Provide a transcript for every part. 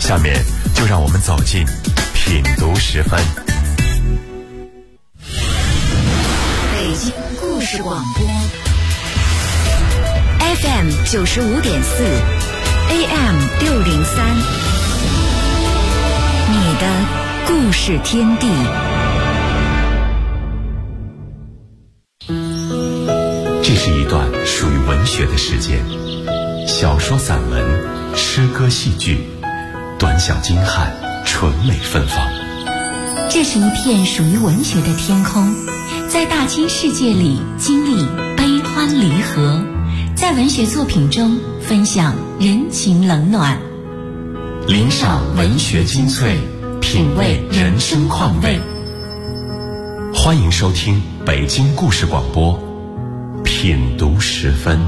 下面就让我们走进品读时分。 北京故事广播 FM 95.4 AM 603，你的故事天地。 这是一段属于文学的时间，小说、散文、诗歌、戏剧，短小精悍，纯美芬芳。 这是一片属于文学的天空，在大千世界里经历悲欢离合，在文学作品中分享人情冷暖， 聆赏文学精粹，品味人生况味。欢迎收听北京故事广播品读时分。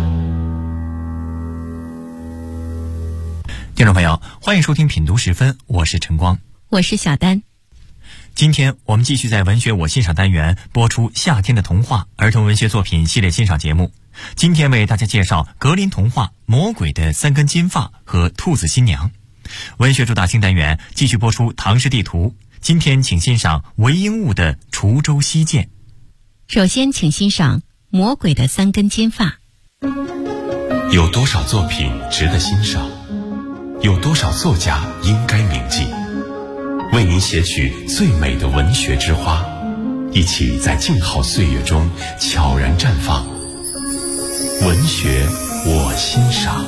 听众朋友，欢迎收听品读时分，我是晨光， 我是小丹。 今天我们继续在文学我欣赏单元播出夏天的童话儿童文学作品系列欣赏节目。今天为大家介绍格林童话《魔鬼的3根金发》和《兔子新娘》。文学主打新单元继续播出唐诗地图，今天请欣赏韦应物的《滁州西涧》。 首先请欣赏《魔鬼的3根金发》。 有多少作品值得欣赏？有多少作家应该铭记？为您写取最美的文学之花，一起在静好岁月中悄然绽放。文学我欣赏。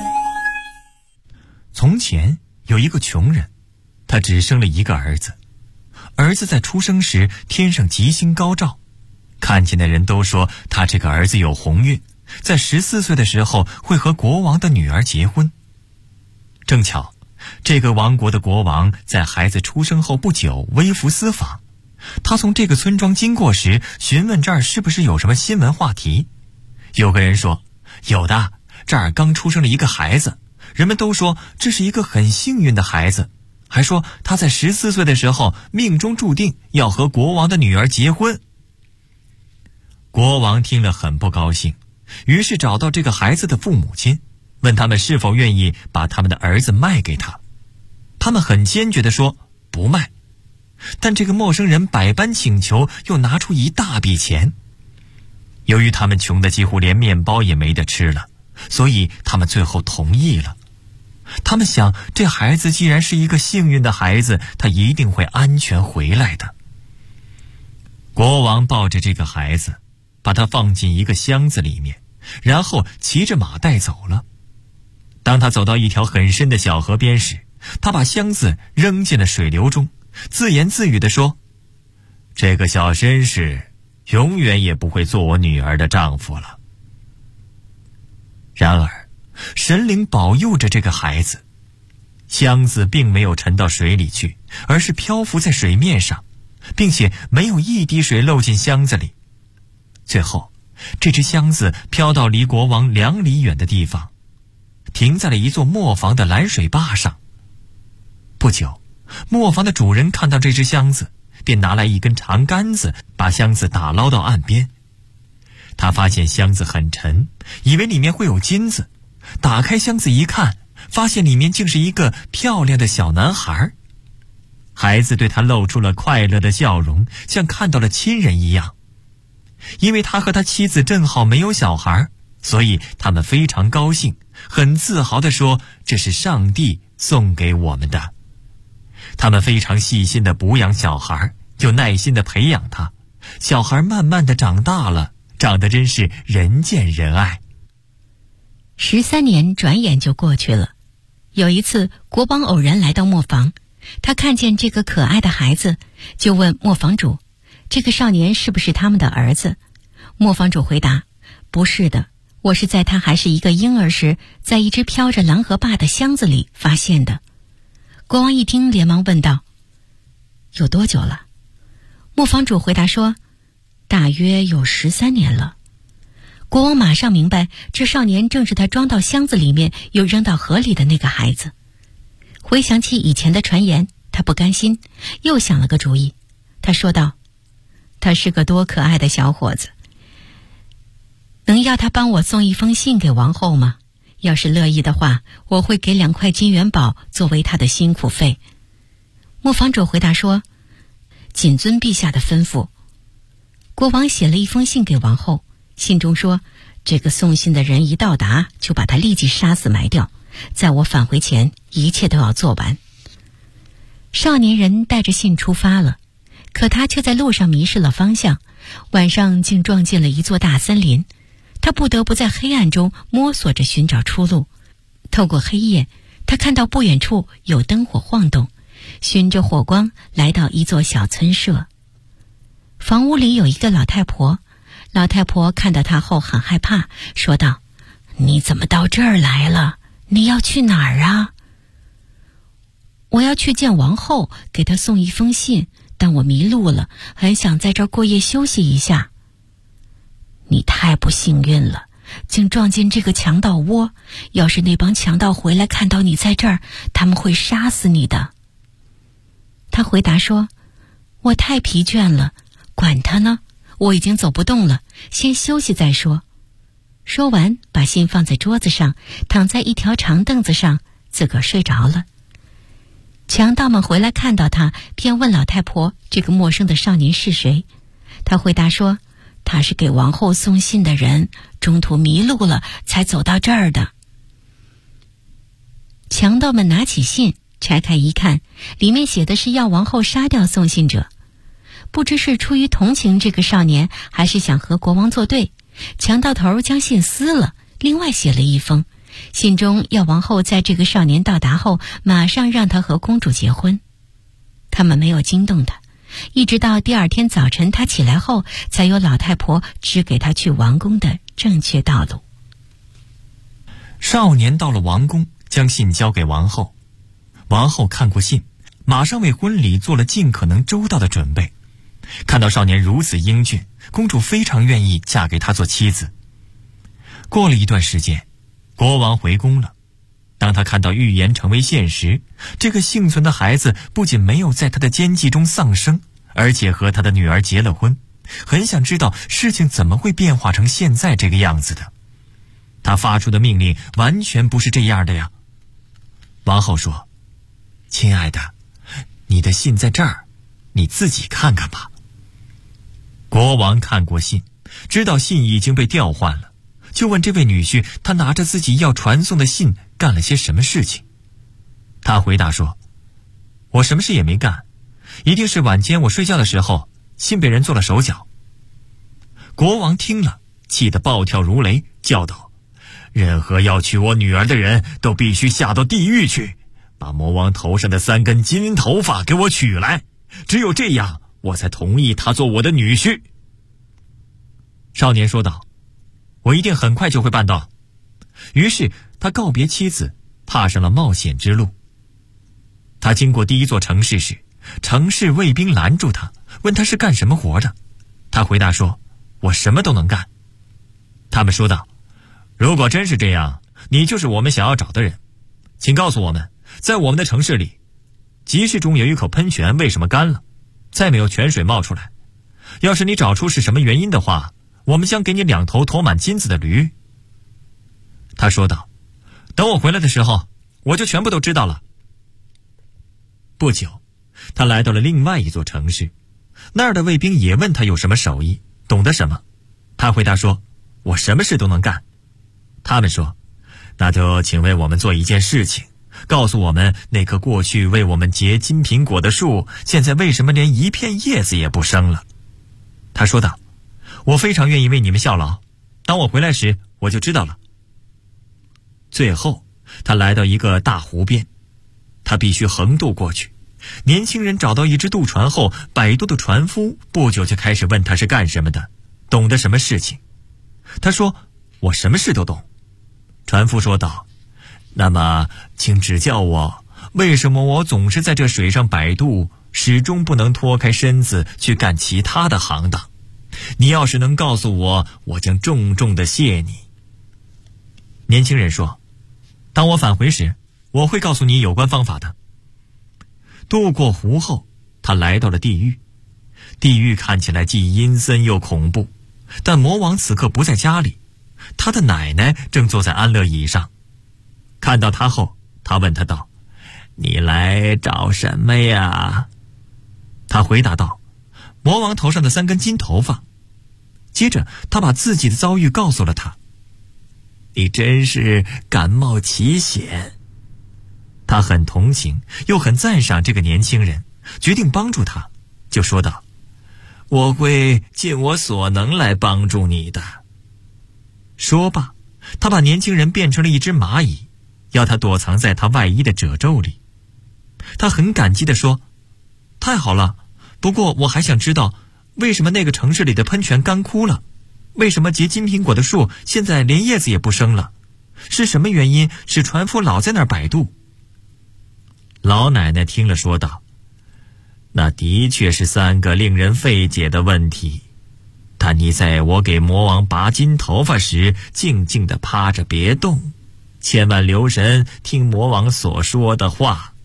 从前有一个穷人，他只生了一个儿子。儿子在出生时天上吉星高照，看见的人都说他这个儿子有鸿运，在14岁的时候会和国王的女儿结婚。正巧这个王国的国王在孩子出生后不久微服私访，他从这个村庄经过时询问这儿是不是有什么新闻话题。有个人说，有的，这儿刚出生了一个孩子，人们都说这是一个很幸运的孩子，还说他在14岁的时候命中注定要和国王的女儿结婚。国王听了很不高兴，于是找到这个孩子的父母亲，问他们是否愿意把他们的儿子卖给他。他们很坚决地说不卖，但这个陌生人百般请求，又拿出一大笔钱。由于他们穷得几乎连面包也没得吃了，所以他们最后同意了。他们想，这孩子既然是一个幸运的孩子，他一定会安全回来的。国王抱着这个孩子，把他放进一个箱子里面，然后骑着马带走了。当他走到一条很深的小河边时，他把箱子扔进了水流中，自言自语地说，这个小绅士永远也不会做我女儿的丈夫了。然而神灵保佑着这个孩子，箱子并没有沉到水里去，而是漂浮在水面上，并且没有一滴水漏进箱子里。最后这只箱子飘到离国王2里远的地方，停在了一座磨坊的拦水坝上。不久，磨坊的主人看到这只箱子，便拿来一根长杆子，把箱子打捞到岸边。他发现箱子很沉，以为里面会有金子，打开箱子一看，发现里面竟是一个漂亮的小男孩。孩子对他露出了快乐的笑容，像看到了亲人一样。因为他和他妻子正好没有小孩，所以他们非常高兴，很自豪地说，这是上帝送给我们的。他们非常细心地哺养小孩，又耐心地培养他。小孩慢慢地长大了，长得真是人见人爱。 13年转眼就过去了。有一次，国王偶然来到磨坊，他看见这个可爱的孩子，就问磨坊主，这个少年是不是他们的儿子？磨坊主回答，不是的，我是在他还是一个婴儿时，在一只飘着狼和坝的箱子里发现的。国王一听，连忙问道，有多久了？磨坊主回答说，大约有13年了。国王马上明白，这少年正是他装到箱子里面又扔到河里的那个孩子。回想起以前的传言，他不甘心，又想了个主意。他说道，他是个多可爱的小伙子，能要他帮我送一封信给王后吗？ 要是乐意的话，我会给2块金元宝作为他的辛苦费。磨坊主回答说：谨遵陛下的吩咐。国王写了一封信给王后，信中说，这个送信的人一到达，就把他立即杀死埋掉，在我返回前，一切都要做完。少年人带着信出发了，可他却在路上迷失了方向，晚上竟撞进了一座大森林。他不得不在黑暗中摸索着寻找出路。透过黑夜，他看到不远处有灯火晃动，循着火光来到一座小村舍。房屋里有一个老太婆，老太婆看到他后很害怕，说道：你怎么到这儿来了？你要去哪儿啊？我要去见王后，给她送一封信，但我迷路了，很想在这儿过夜休息一下。你太不幸运了，竟撞进这个强盗窝，要是那帮强盗回来看到你在这儿，他们会杀死你的。他回答说：我太疲倦了，管他呢，我已经走不动了，先休息再说。说完，把信放在桌子上，躺在一条长凳子上，自个儿睡着了。强盗们回来看到他，便问老太婆这个陌生的少年是谁。他回答说，他是给王后送信的人，中途迷路了才走到这儿的。强盗们拿起信，拆开一看，里面写的是要王后杀掉送信者。不知是出于同情这个少年，还是想和国王作对，强盗头将信撕了，另外写了一封，信中要王后在这个少年到达后，马上让他和公主结婚。他们没有惊动他，一直到第二天早晨他起来后，才有老太婆指给他去王宫的正确道路。 少年到了王宫，将信交给王后。王后看过信，马上为婚礼做了尽可能周到的准备。看到少年如此英俊，公主非常愿意嫁给他做妻子。过了一段时间，国王回宫了。当他看到预言成为现实，这个幸存的孩子不仅没有在他的奸计中丧生，而且和他的女儿结了婚，很想知道事情怎么会变化成现在这个样子的。他发出的命令完全不是这样的呀。王后说：亲爱的，你的信在这儿，你自己看看吧。国王看过信，知道信已经被调换了，就问这位女婿，他拿着自己要传送的信干了些什么事情。他回答说：我什么事也没干，一定是晚间我睡觉的时候，信被人做了手脚。国王听了，气得暴跳如雷，叫道：任何要娶我女儿的人都必须下到地狱去，把魔王头上的3根金头发给我取来，只有这样我才同意他做我的女婿。少年说道：我一定很快就会办到。于是他告别妻子，踏上了冒险之路。他经过第一座城市时，城市卫兵拦住他，问他是干什么活的。他回答说：我什么都能干。他们说道：如果真是这样，你就是我们想要找的人，请告诉我们，在我们的城市里，集市中有一口喷泉为什么干了，再没有泉水冒出来？要是你找出是什么原因的话，我们将给你2头驮满金子的驴。他说道：等我回来的时候，我就全部都知道了。不久，他来到了另外一座城市，那儿的卫兵也问他有什么手艺，懂得什么。他回答说：我什么事都能干。他们说：那就请为我们做一件事情，告诉我们那棵过去为我们结金苹果的树，现在为什么连一片叶子也不生了。他说道：我非常愿意为你们效劳，当我回来时，我就知道了。最后，他来到一个大湖边，他必须横渡过去。年轻人找到一只渡船后，摆渡的船夫不久就开始问他是干什么的，懂得什么事情。他说：我什么事都懂。船夫说道：那么请指教我，为什么我总是在这水上摆渡，始终不能脱开身子去干其他的行当？你要是能告诉我，我将重重的谢你。年轻人说：当我返回时，我会告诉你有关方法的。渡过湖后，他来到了地狱。地狱看起来既阴森又恐怖，但魔王此刻不在家里，他的奶奶正坐在安乐椅上， 看到他后，他问他道：“你来找什么呀？”他回答道：“魔王头上的3根金头发。”接着他把自己的遭遇告诉了他。你真是感冒奇险。他很同情又很赞赏这个年轻人，决定帮助他，就说道：“我会尽我所能来帮助你的。”说罢，他把年轻人变成了一只蚂蚁，要他躲藏在他外衣的褶皱里。他很感激地说：“太好了，不过我还想知道，为什么那个城市里的喷泉干枯了？为什么结金苹果的树现在连叶子也不生了？是什么原因使船夫老在那儿摆渡？”老奶奶听了说道：“那的确是3个令人费解的问题，但你在我给魔王拔金头发时静静地趴着别动，千万留神听魔王所说的话。”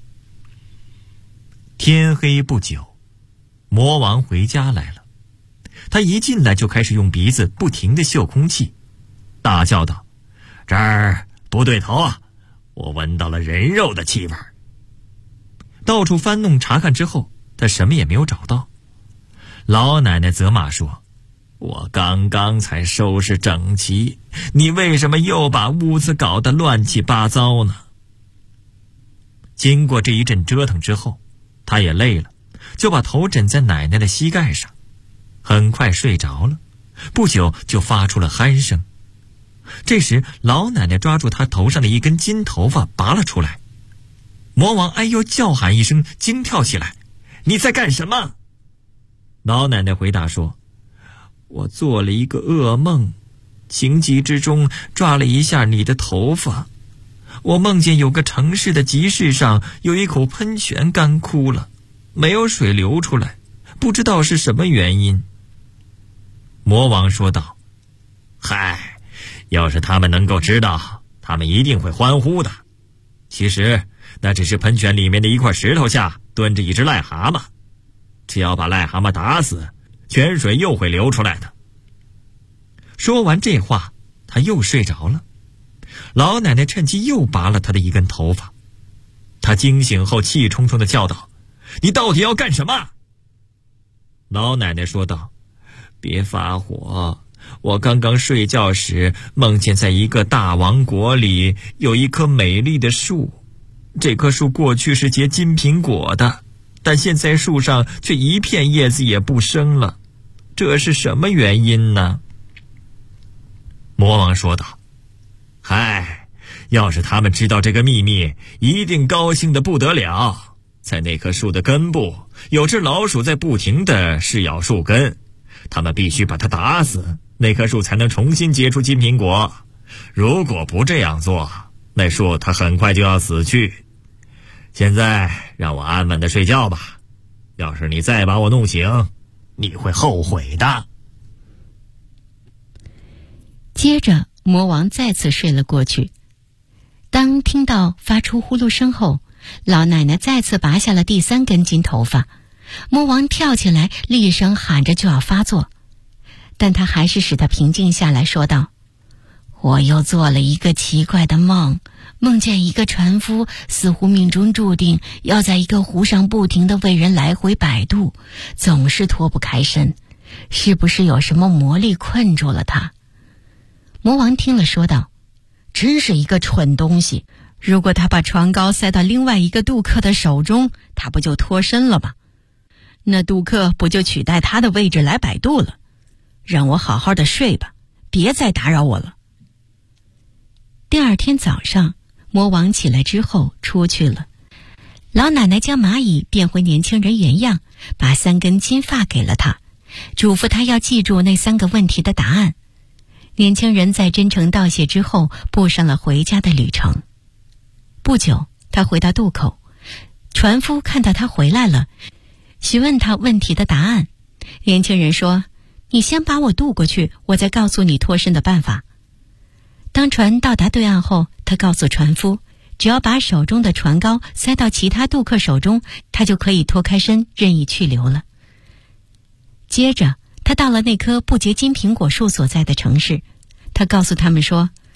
天黑不久，魔王回家来了。他一进来就开始用鼻子不停地嗅空气，大叫道：“这儿不对头啊，我闻到了人肉的气味。”到处翻弄查看之后，他什么也没有找到。老奶奶责骂说：“我刚刚才收拾整齐，你为什么又把屋子搞得乱七八糟呢？”经过这一阵折腾之后，他也累了，就把头枕在奶奶的膝盖上，很快睡着了，不久就发出了鼾声。这时老奶奶抓住他头上的一根金头发拔了出来。魔王哎呦叫喊一声，惊跳起来：“你在干什么？”老奶奶回答说：“我做了一个噩梦，情急之中抓了一下你的头发。我梦见有个城市的集市上有一口喷泉干枯了，没有水流出来，不知道是什么原因。”魔王说道：“嗨，要是他们能够知道，他们一定会欢呼的。其实那只是喷泉里面的一块石头下蹲着一只癞蛤蟆，只要把癞蛤蟆打死，泉水又会流出来的。”说完这话，他又睡着了。老奶奶趁机又拔了他的一根头发。他惊醒后气冲冲地叫道：“你到底要干什么？”老奶奶说道：“别发火，我刚刚睡觉时梦见在一个大王国里有一棵美丽的树，这棵树过去是结金苹果的，但现在树上却一片叶子也不生了，这是什么原因呢？”魔王说道：“嗨，要是他们知道这个秘密，一定高兴得不得了。在那棵树的根部，有只老鼠在不停地噬咬树根，他们必须把它打死，那棵树才能重新结出金苹果。如果不这样做，那树它很快就要死去。现在让我安稳地睡觉吧，要是你再把我弄醒，你会后悔的。” 接着魔王再次睡了过去。当听到发出呼噜声后，老奶奶再次拔下了第3根金头发。魔王跳起来，厉声喊着就要发作，但他还是使他平静下来，说道：“我又做了一个奇怪的梦，梦见一个船夫似乎命中注定要在一个湖上不停地为人来回摆渡，总是脱不开身，是不是有什么魔力困住了他？”魔王听了说道：“真是一个蠢东西，如果他把船篙塞到另外一个渡客的手中，他不就脱身了吗？那渡客不就取代他的位置来摆渡了？让我好好的睡吧，别再打扰我了。”第二天早上，魔王起来之后出去了。老奶奶将蚂蚁变回年轻人原样，把3根金发给了他，嘱咐他要记住那3个问题的答案。年轻人在真诚道谢之后，步上了回家的旅程。不久，他回到渡口，船夫看到他回来了，询问他问题的答案。年轻人说：“你先把我渡过去，我再告诉你脱身的办法。”当船到达对岸后，他告诉船夫，只要把手中的船篙塞到其他渡客手中，他就可以脱开身，任意去留了。接着他到了那棵不结金苹果树所在的城市，他告诉他们说，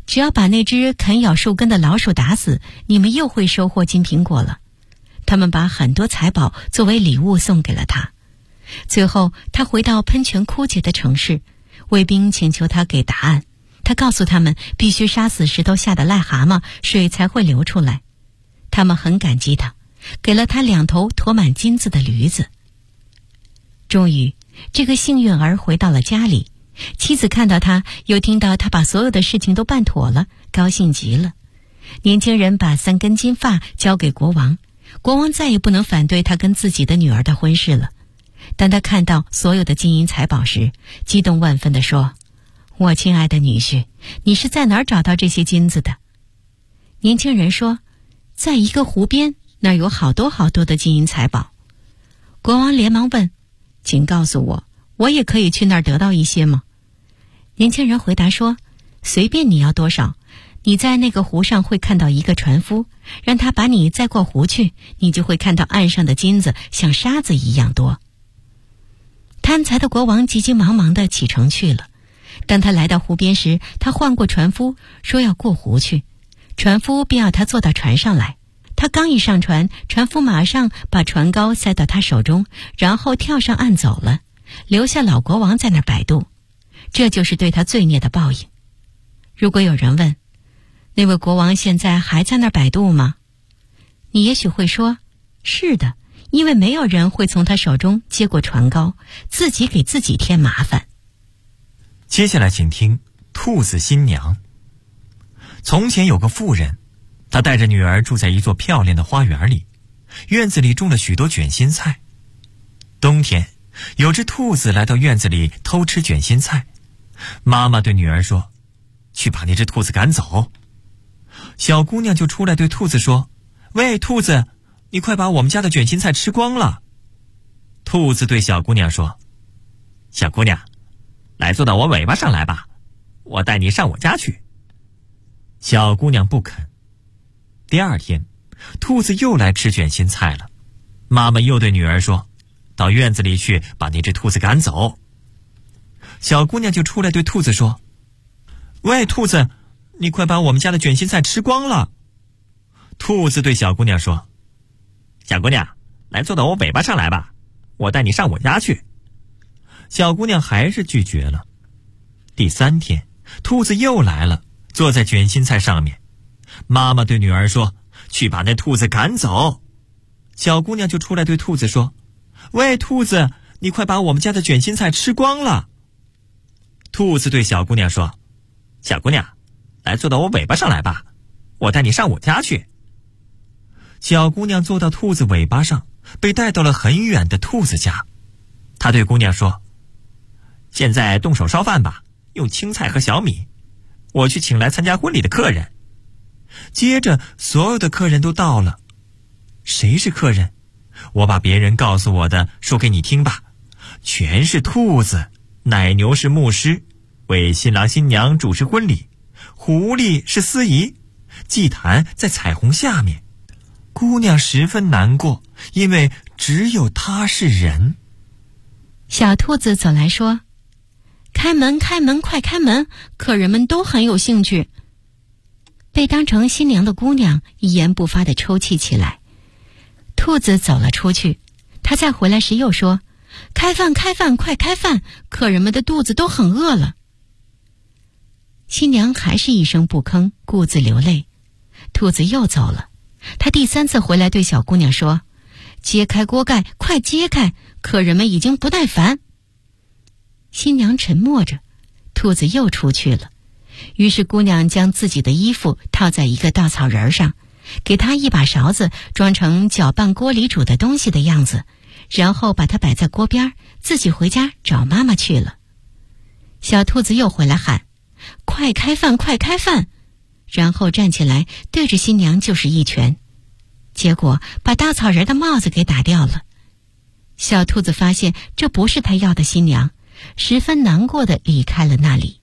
只要把那只啃咬树根的老鼠打死，你们又会收获金苹果了。他们把很多财宝作为礼物送给了他。最后他回到喷泉枯竭的城市，卫兵请求他给答案。他告诉他们必须杀死石头下的癞蛤蟆，水才会流出来。他们很感激他，给了他2头驮满金子的驴子。终于这个幸运儿回到了家里，妻子看到他，又听到他把所有的事情都办妥了，高兴极了。年轻人把3根金发交给国王，国王再也不能反对他跟自己的女儿的婚事了。当他看到所有的金银财宝时，激动万分地说：我亲爱的女婿，你是在哪儿找到这些金子的？年轻人说：在一个湖边，那儿有好多好多的金银财宝。国王连忙问：请告诉我，我也可以去那儿得到一些吗？年轻人回答说：随便你要多少，你在那个湖上会看到一个船夫，让他把你载过湖去，你就会看到岸上的金子像沙子一样多。贪财的国王急急忙忙地启程去了。当他来到湖边时，他唤过船夫，说要过湖去。船夫便要他坐到船上来。他刚一上船，船夫马上把船篙塞到他手中，然后跳上岸走了，留下老国王在那儿摆渡。这就是对他罪孽的报应。如果有人问，那位国王现在还在那儿摆渡吗？你也许会说，是的，因为没有人会从他手中接过船篙，自己给自己添麻烦。 接下来请听兔子新娘。从前有个妇人，她带着女儿住在一座漂亮的花园里，院子里种了许多卷心菜。冬天，有只兔子来到院子里偷吃卷心菜。妈妈对女儿说：去把那只兔子赶走。小姑娘就出来对兔子说：喂，兔子，你快把我们家的卷心菜吃光了。兔子对小姑娘说：小姑娘，来坐到我尾巴上来吧，我带你上我家去。小姑娘不肯。第二天，兔子又来吃卷心菜了。妈妈又对女儿说：到院子里去把那只兔子赶走。小姑娘就出来对兔子说：喂，兔子，你快把我们家的卷心菜吃光了。兔子对小姑娘说：小姑娘，来坐到我尾巴上来吧，我带你上我家去。小姑娘还是拒绝了。第三天，兔子又来了，坐在卷心菜上面。妈妈对女儿说：去把那兔子赶走。小姑娘就出来对兔子说：喂，兔子，你快把我们家的卷心菜吃光了。兔子对小姑娘说：小姑娘，来坐到我尾巴上来吧，我带你上我家去。小姑娘坐到兔子尾巴上，被带到了很远的兔子家。她对姑娘说：现在动手烧饭吧，用青菜和小米，我去请来参加婚礼的客人。接着所有的客人都到了。谁是客人？我把别人告诉我的说给你听吧。全是兔子，奶牛是牧师，为新郎新娘主持婚礼，狐狸是司仪，祭坛在彩虹下面。姑娘十分难过，因为只有她是人。 小兔子走来说：开门，开门，快开门！客人们都很有兴趣。被当成新娘的姑娘一言不发地抽泣起来。兔子走了出去，他再回来时又说：开饭，开饭，快开饭！客人们的肚子都很饿了。新娘还是一声不吭，顾自流泪。兔子又走了。他第三次回来对小姑娘说：揭开锅盖，快揭开！客人们已经不耐烦。新娘沉默着，兔子又出去了。于是姑娘将自己的衣服套在一个稻草人上，给他一把勺子装成搅拌锅里煮的东西的样子，然后把它摆在锅边，自己回家找妈妈去了。小兔子又回来喊：快开饭，快开饭！然后站起来对着新娘就是一拳，结果把稻草人的帽子给打掉了。小兔子发现这不是他要的新娘，十分难过地离开了那里。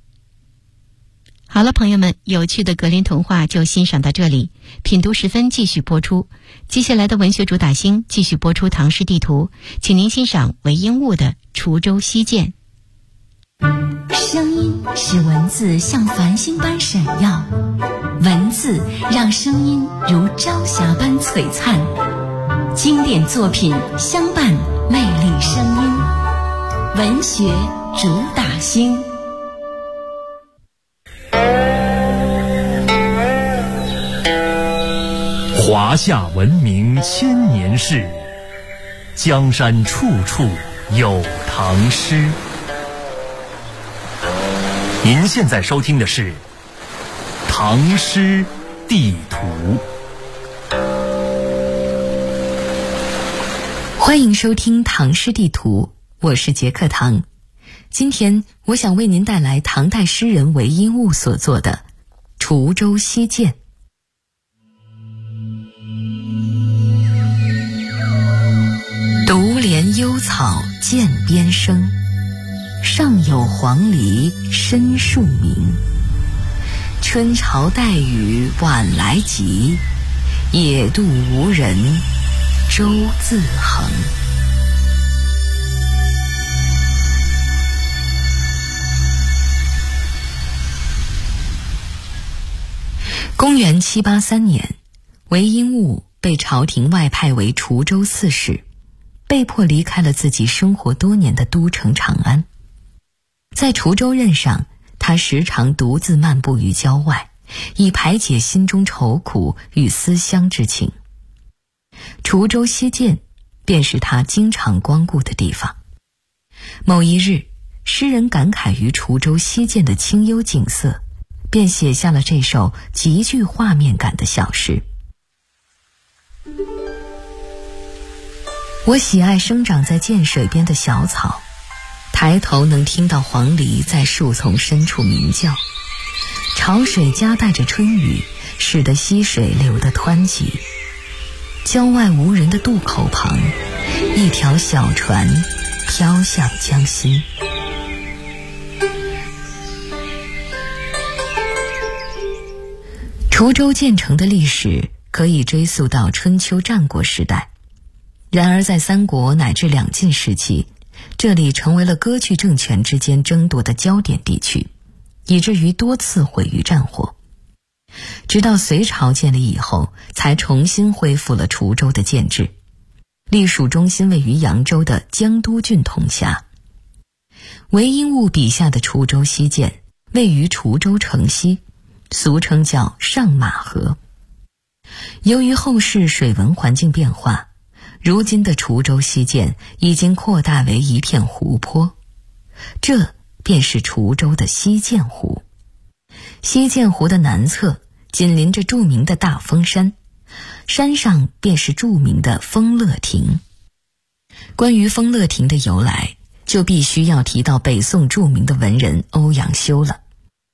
好了，朋友们，有趣的格林童话就欣赏到这里，品读时分继续播出。接下来的文学主打星继续播出唐诗地图，请您欣赏韦应物的《滁州西涧》。 声音使文字像繁星般闪耀，文字让声音如朝霞般璀璨。经典作品相伴，魅力声音，文学主打星。 华夏文明千年事，江山处处有唐诗。您现在收听的是《唐诗地图》。 欢迎收听《唐诗地图》，我是杰克唐。今天我想为您带来唐代诗人韦应物所作的《滁州西涧》。独怜幽草涧边生，上有黄鹂深树鸣。春潮带雨晚来急，野渡无人舟自横。公元783年，韦应物被朝廷外派为滁州刺史，被迫离开了自己生活多年的都城长安。在滁州任上，他时常独自漫步于郊外，以排解心中愁苦与思乡之情。滁州西涧便是他经常光顾的地方。某一日，诗人感慨于滁州西涧的清幽景色，便写下了这首极具画面感的小诗。我喜爱生长在涧水边的小草，抬头能听到黄鹂在树丛深处鸣叫。潮水夹带着春雨，使得溪水流得湍急。郊外无人的渡口旁，一条小船飘向江心。滁州建成的历史可以追溯到春秋战国时代，然而在三国乃至两晋时期，这里成为了割据政权之间争夺的焦点地区，以至于多次毁于战火。直到隋朝建立以后，才重新恢复了滁州的建制。隶属中心位于扬州的江都郡统辖。韦应物笔下的滁州西涧位于滁州城西，俗称叫上马河。由于后世水文环境变化，如今的滁州西涧已经扩大为一片湖泊，这便是滁州的西涧湖。西涧湖的南侧紧邻着著名的大峰山，山上便是著名的丰乐亭。关于丰乐亭的由来，就必须要提到北宋著名的文人欧阳修了。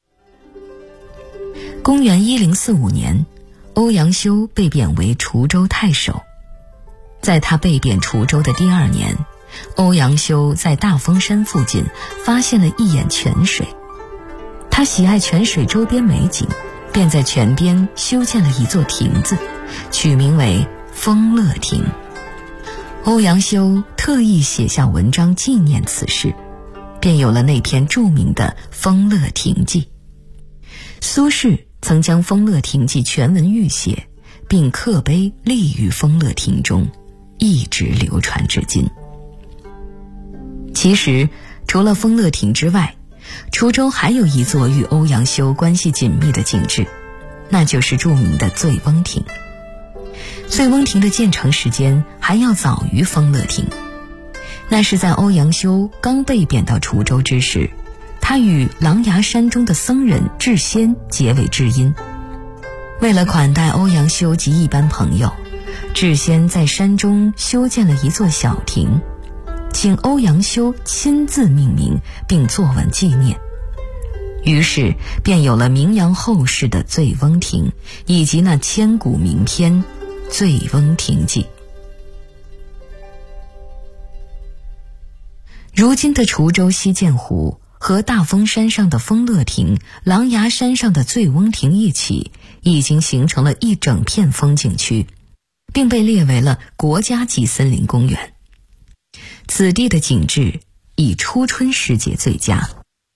公元1045年，欧阳修被贬为滁州太守。在他被贬滁州的第2年，欧阳修在大峰山附近发现了一眼泉水。他喜爱泉水周边美景，便在泉边修建了一座亭子，取名为丰乐亭。欧阳修特意写下文章纪念此事，便有了那篇著名的《丰乐亭记》。苏轼曾将《丰乐亭记》全文预写，并刻碑立于丰乐亭中，一直流传至今。其实除了丰乐亭之外，滁州还有一座与欧阳修关系紧密的景致，那就是著名的醉翁亭。醉翁亭的建成时间还要早于丰乐亭，那是在欧阳修刚被贬到滁州之时，他与琅琊山中的僧人智仙结为知音。为了款待欧阳修及一班朋友，智仙在山中修建了一座小亭，请欧阳修亲自命名并作文纪念。于是便有了名扬后世的醉翁亭，以及那千古名篇《醉翁亭记》。如今的滁州西涧湖和大峰山上的丰乐亭、琅琊山上的醉翁亭一起，已经形成了一整片风景区，并被列为了国家级森林公园。此地的景致以初春时节最佳，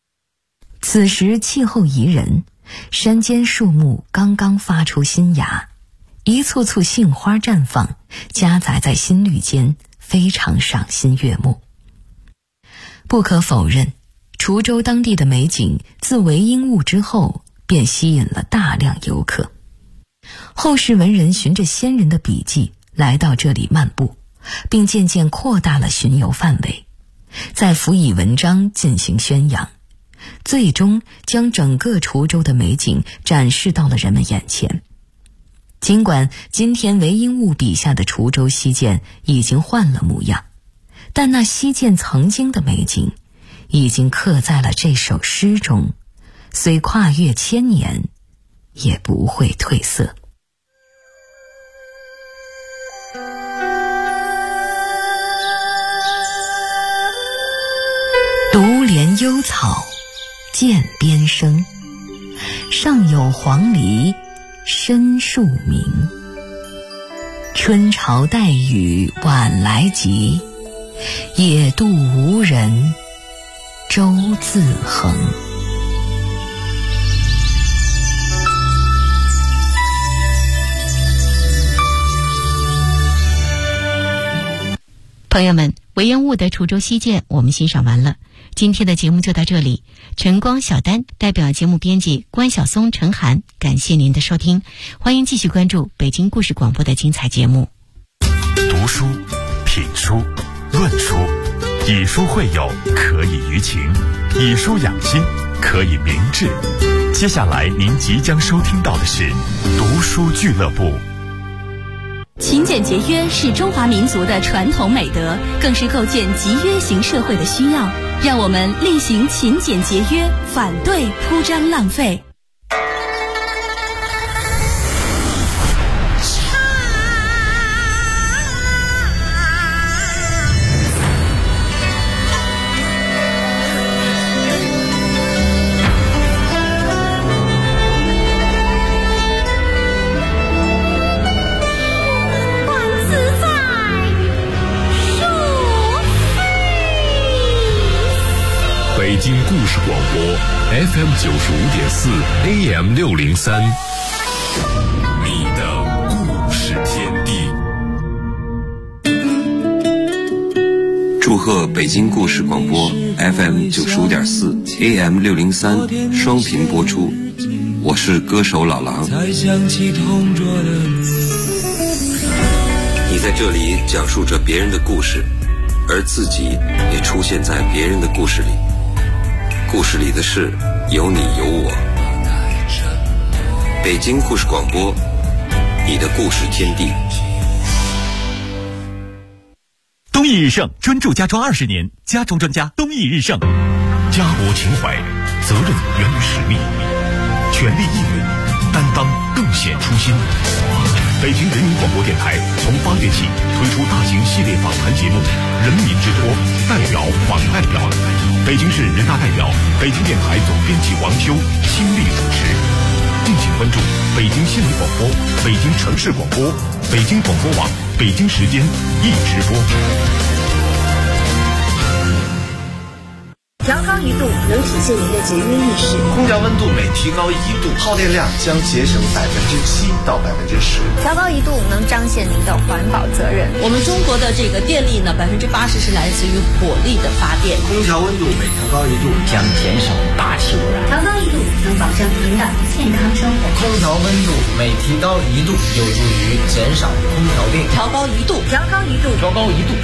此时气候宜人，山间树木刚刚发出新芽，一簇簇杏花绽放，夹杂在新绿间，非常赏心悦目。不可否认，滁州当地的美景自韦应物之后便吸引了大量游客。后世文人循着先人的笔记来到这里漫步，并渐渐扩大了巡游范围，再辅以文章进行宣扬，最终将整个滁州的美景展示到了人们眼前。尽管今天韦应物笔下的滁州西涧已经换了模样，但那西涧曾经的美景已经刻在了这首诗中，虽跨越千年也不会褪色。独怜幽草涧边生，上有黄鹂深树鸣。春潮带雨晚来急，野渡无人舟自横。 朋友们，韦应物的滁州西涧我们欣赏完了，今天的节目就到这里。晨光小丹代表节目编辑关晓松、陈涵，感谢您的收听，欢迎继续关注北京故事广播的精彩节目。 读书、品书、论书，以书会友，可以娱情；以书养心，可以明志。接下来您即将收听到的是读书俱乐部。 勤俭节约是中华民族的传统美德，更是构建集约型社会的需要。让我们厉行勤俭节约，反对铺张浪费。 北京故事广播 FM 95.4 AM 603，你的故事天地。 祝贺北京故事广播 FM 95.4 AM 603双频播出，我是歌手老狼。你在这里讲述着别人的故事，而自己也出现在别人的故事里。故事里的事有你有我。北京故事广播，你的故事天地。 东义日盛专注家装20年，家装专家东义日盛。家国情怀，责任源于使命，全力应援，担当更显初心。北京人民广播电台从8月起推出大型系列访谈节目《人民之托》，代表访代表。北京市人大代表、北京电台总编辑王修倾力主持。敬请关注北京新闻广播、北京城市广播、北京广播网、北京时间一直播。 调高1度能体现您的节约意识。 空调温度每提高1度，耗电量将节省7%到10%。 调高1度能彰显您的环保责任。 我们中国的这个电力呢，80%是来自于火力的发电。 空调温度每调高1度将减少大气污染。 调高1度能保证您的健康生活。 空调温度每提高1度有助于减少空调电。 调高1度， 调高1度， 调高1度。